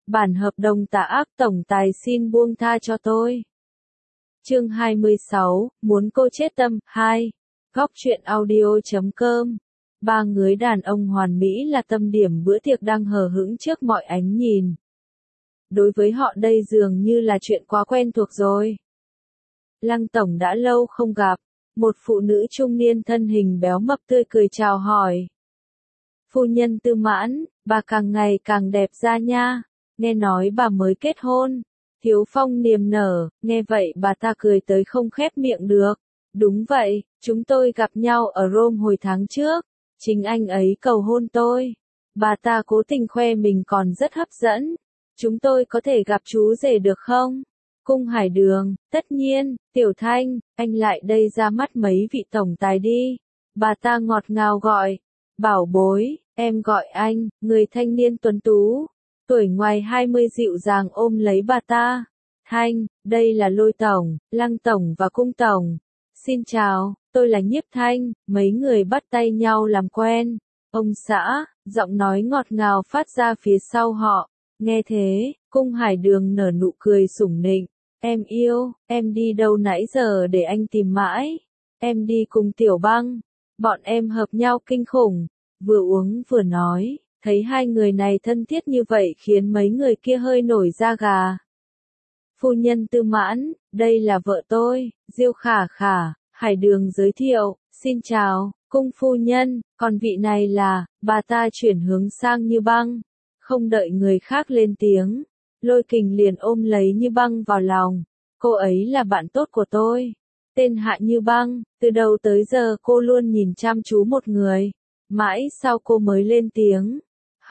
Bản hợp đồng tà ác tổng tài xin buông tha cho tôi. Chương 26, muốn cô chết tâm, 2. Góc truyện audio.com. Ba người đàn ông hoàn mỹ là tâm điểm bữa tiệc đang hờ hững trước mọi ánh nhìn. Đối với họ đây dường như là chuyện quá quen thuộc rồi. Lăng tổng đã lâu không gặp, một phụ nữ trung niên thân hình béo mập tươi cười chào hỏi. Phu nhân Tư Mãn, bà càng ngày càng đẹp ra nha, nghe nói bà mới kết hôn. Thiếu Phong niềm nở, nghe vậy bà ta cười tới không khép miệng được. Đúng vậy, chúng tôi gặp nhau ở Rome hồi tháng trước, chính anh ấy cầu hôn tôi. Bà ta cố tình khoe mình còn rất hấp dẫn. Chúng tôi có thể gặp chú rể được không? Cung Hải Đường, tất nhiên. Tiểu Thanh, anh lại đây ra mắt mấy vị tổng tài đi. Bà ta ngọt ngào gọi. Bảo bối, em gọi anh. Người thanh niên tuấn tú, tuổi ngoài 20 dịu dàng ôm lấy bà ta. Thanh, đây là Lôi tổng, Lăng tổng và Cung tổng. Xin chào, tôi là Nhiếp Thanh. Mấy người bắt tay nhau làm quen. Ông xã, giọng nói ngọt ngào phát ra phía sau họ. Nghe thế, Cung Hải Đường nở nụ cười sủng nịnh. Em yêu, em đi đâu nãy giờ để anh tìm mãi. Em đi cùng Tiểu Băng. Bọn em hợp nhau kinh khủng. Vừa uống vừa nói, thấy hai người này thân thiết như vậy khiến mấy người kia hơi nổi da gà. Phu nhân Tư Mãn, đây là vợ tôi, Diêu Khả Khả. Hải Đường giới thiệu, xin chào, Cung phu nhân, còn vị này là, bà ta chuyển hướng sang Như Băng. Không đợi người khác lên tiếng, Lôi Kình liền ôm lấy Như Băng vào lòng. Cô ấy là bạn tốt của tôi. Tên Hạ Như Băng, từ đầu tới giờ cô luôn nhìn chăm chú một người. Mãi sau cô mới lên tiếng.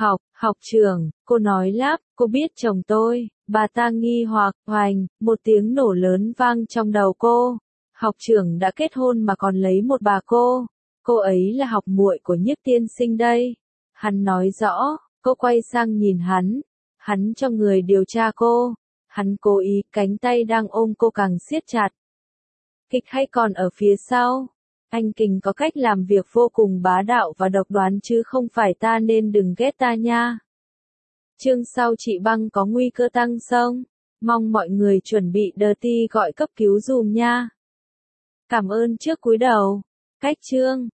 Học trưởng, cô nói lắp, cô biết chồng tôi. Bà ta nghi hoặc, hoành, một tiếng nổ lớn vang trong đầu cô. Học trưởng đã kết hôn mà còn lấy một bà cô. Cô ấy là học muội của Nhiếp tiên sinh đây. Hắn nói rõ, cô quay sang nhìn hắn. Hắn cho người điều tra cô. Hắn cố ý, cánh tay đang ôm cô càng siết chặt. Kịch hay còn ở phía sau. Anh Kình có cách làm việc vô cùng bá đạo và độc đoán chứ không phải ta nên đừng ghét ta nha. Chương sau chị Băng có nguy cơ tăng sông. Mong mọi người chuẩn bị Dirty gọi cấp cứu dùm nha. Cảm ơn trước cúi đầu. Cách chương.